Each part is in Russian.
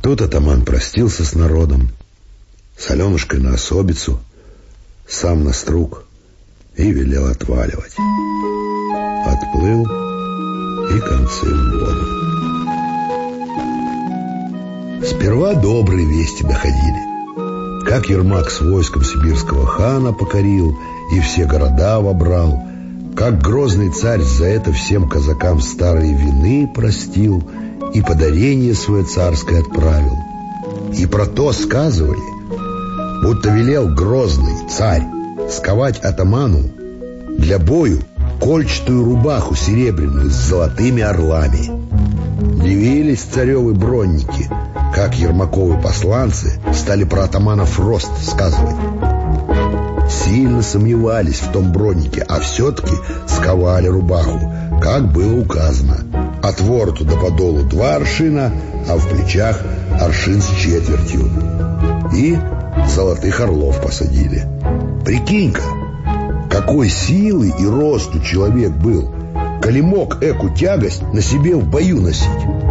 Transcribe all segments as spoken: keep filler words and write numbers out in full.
Тут атаман простился с народом, с Аленушкой на особицу, сам на струг и велел отваливать. Отплыл и концы в воду. Сперва добрые вести доходили. Как Ермак с войском сибирского хана покорил и все города вобрал, как грозный царь за это всем казакам старые вины простил и подарение свое царское отправил. И про то сказывали, будто велел грозный царь сковать атаману для бою кольчатую рубаху серебряную с золотыми орлами. Дивились царевы бронники, как ермаковы посланцы стали про атаманов рост сказывать. Сильно сомневались в том броннике, а все-таки сковали рубаху, как было указано. От вороту до подолу два аршина, а в плечах аршин с четвертью. И золотых орлов посадили. Прикинь-ка, какой силы и росту человек был, коли мог эку тягость на себе в бою носить.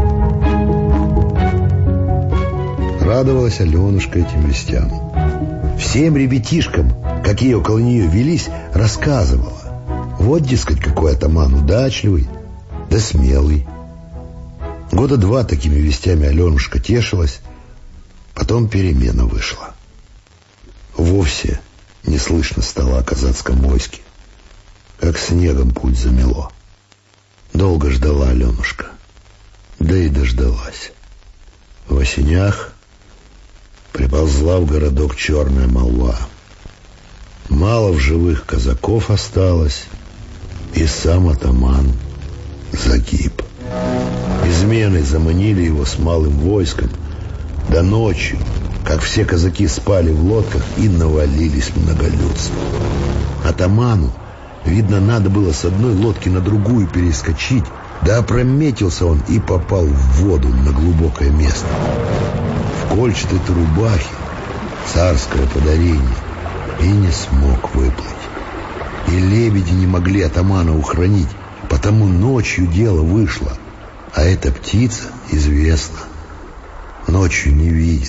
Радовалась Аленушка этим вестям. Всем ребятишкам, какие около нее велись, рассказывала. Вот, дескать, какой атаман удачливый, да смелый. Года два такими вестями Аленушка тешилась, потом перемена вышла. Вовсе не слышно стало о казацком войске, как снегом путь замело. Долго ждала Аленушка, да и дождалась. В осенях приползла в городок черная молва. Мало в живых казаков осталось, и сам атаман загиб. Изменой заманили его с малым войском, да ночью, как все казаки спали в лодках, и навалились многолюдство. Атаману, видно, надо было с одной лодки на другую перескочить, да опрометился он и попал в воду на глубокое место. В кольчатой-то рубахе царское подарение и не смог выплыть. И лебеди не могли атамана ухранить, потому ночью дело вышло. А эта птица, известно, ночью не видит.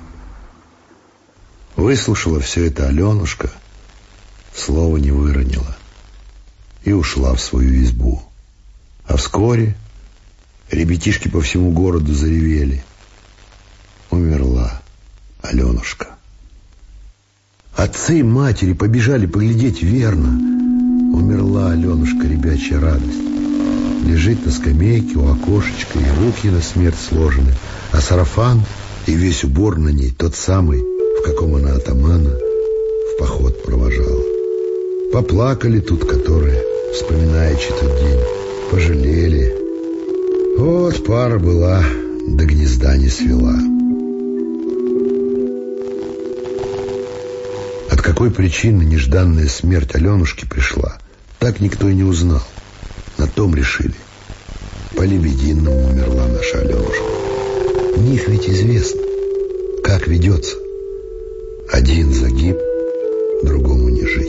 Выслушала все это Аленушка, слова не выронила и ушла в свою избу. А вскоре ребятишки по всему городу заревели. Умерла Аленушка. Отцы и матери побежали поглядеть верно. Умерла Аленушка, ребячья радость. Лежит на скамейке у окошечка, и руки на смерть сложены, а сарафан и весь убор на ней тот самый, в каком она атамана в поход провожала. Поплакали тут которые, вспоминаючи тот день, пожалели. Вот пара была, до гнезда не свела. От какой причины нежданная смерть Аленушки пришла, так никто и не узнал. На том решили. По лебединому умерла наша Аленушка. У них ведь известно, как ведется. Один загиб, другому не жить.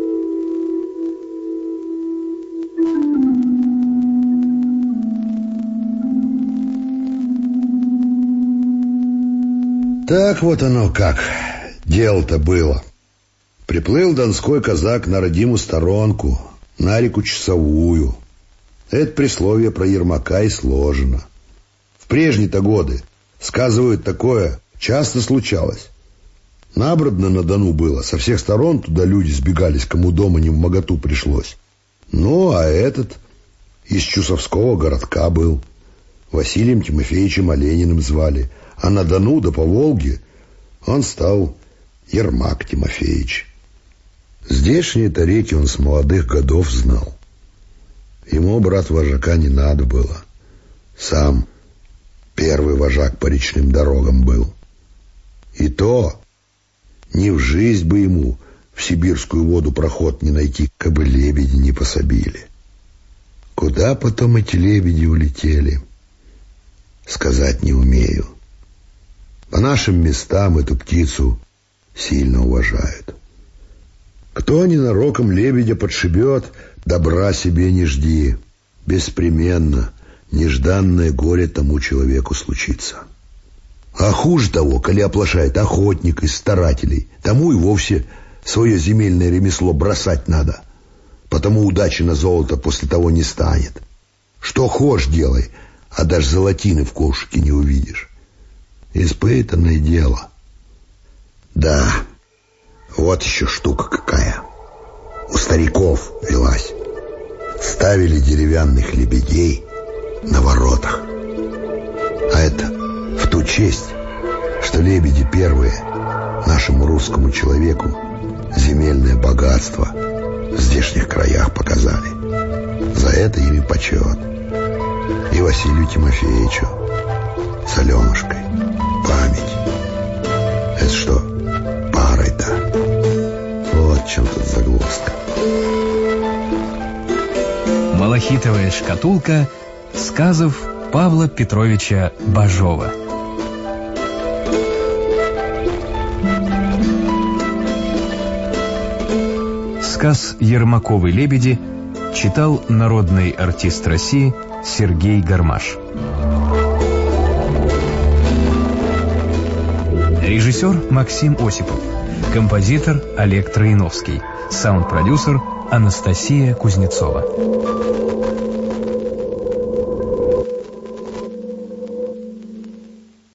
Так вот оно как. Дело-то было. Приплыл донской казак на родимую сторонку, на реку Часовую. Это присловие про Ермака и сложено. В прежние-то годы, сказывают, такое часто случалось. Набродно на Дону было, со всех сторон туда люди сбегались, кому дома не вмоготу пришлось. Ну, а этот из Чусовского городка был. Василием Тимофеевичем Олениным звали. А на Дону да по Волге он стал Ермак Тимофеевич. Здешние-то реки он с молодых годов знал. Ему, брат, вожака не надо было. Сам первый вожак по речным дорогам был. И то ни в жизнь бы ему в сибирскую воду проход не найти, кабы лебеди не пособили. Куда потом эти лебеди улетели, сказать не умею. По нашим местам эту птицу сильно уважают. Кто ненароком лебедя подшибет, добра себе не жди. Беспременно нежданное горе тому человеку случится. А А хуже того, коли оплошает охотник из старателей, тому и вовсе свое земельное ремесло бросать надо. Потому удачи на золото после того не станет. Что хошь делай, а даже золотины в ковшике не увидишь. Испытанное дело. Да, вот еще штука какая. У стариков велась. Ставили деревянных лебедей на воротах. А это в ту честь, что лебеди первые нашему русскому человеку земельное богатство в здешних краях показали. За это им и почет. И Василию Тимофеевичу с Аленушкой память. Это что, парой-то? Вот в чем тут загвоздка. Малахитовая шкатулка сказов Павла Петровича Бажова. Сказ «Ермаковы лебеди» читал народный артист России Сергей Гармаш. Режиссер Максим Осипов. Композитор Олег Троиновский. Саунд-продюсер Анастасия Кузнецова.